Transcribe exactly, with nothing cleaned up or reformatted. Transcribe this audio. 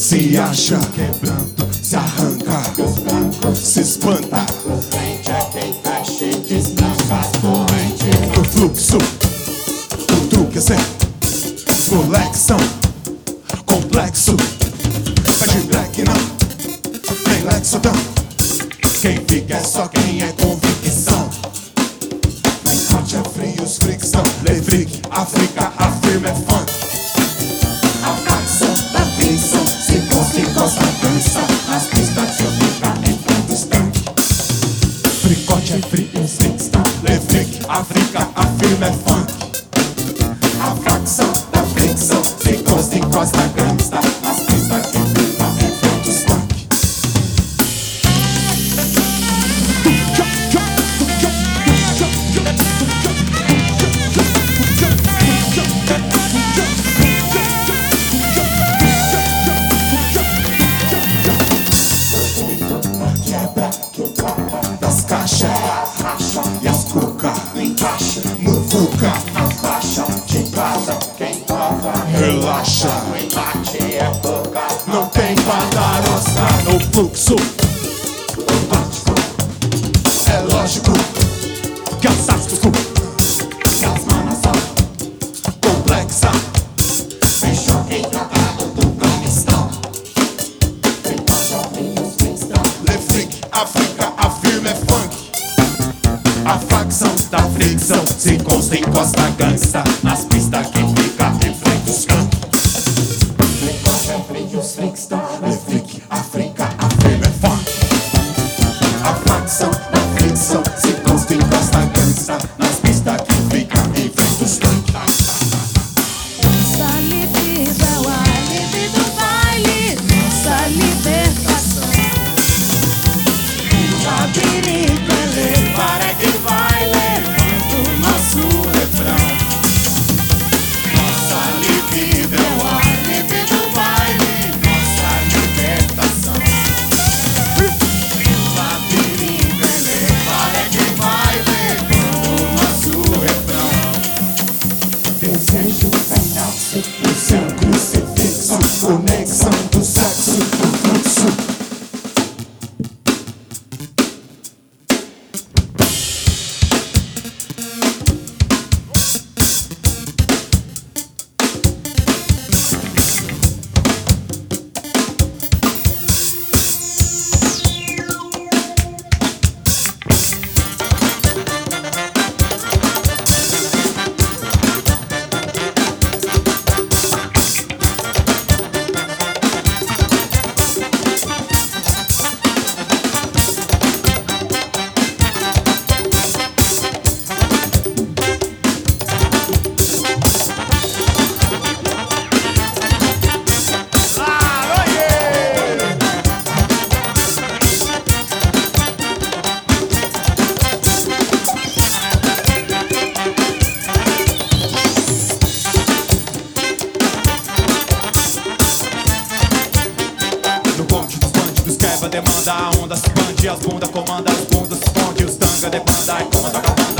Se acha quebrando, se arranca, se espanta. Frente é quem fecha e desbranca as correntes. O fluxo, o truque é ser flexão, complexo. Pede black não, nem lexodão. Quem fica é só quem é convicção. Norte é frio, os fricção. Levrick, África, afirma é funk. A facção da fricção se gosta e gosta dança. As pistas se fica em frente dos tanques. Fricote é frio, os fricção. Levrick, África, afirma é funk. A facção da fricção se gosta e gosta gangsta. As pistas que fica em frente dos tanques. Das caixas e as cuca Encaixa, muvuca, abaixa, de casa, quem toca. relaxa. O embate é boca. Não tem padarosca no fluxo. É lógico que as asco Se as manas são complexa. sem choque tratado do Afeganistão. Fricote é frio, os fricção. Levrick, África, afirma é funk. A facção da fricção se consta em costa gangsta. Nas pistas quem fica em frente os cantos. Fricote é frio, os fricção. Levrick, África, afirma é funk. A facção da fricção se consta em costa gangsta. Nas pistas quem fica em frente os cantos. Nossa libido é o álibi do baile, nossa libertação. O labirinto é levar é que vai levando o nosso refrão. Nossa libido é o Álibi do baile, nossa libertação. O labirinto é levar é que vai levando o nosso refrão. Desejo sem alce, o seu crucifixo, conexão do sexo, o fluxo. No bonde dos bandidos quebra demanda, a onda se bande, as bundas comanda, as bundas se esconde, os tanga demanda e comanda a banda.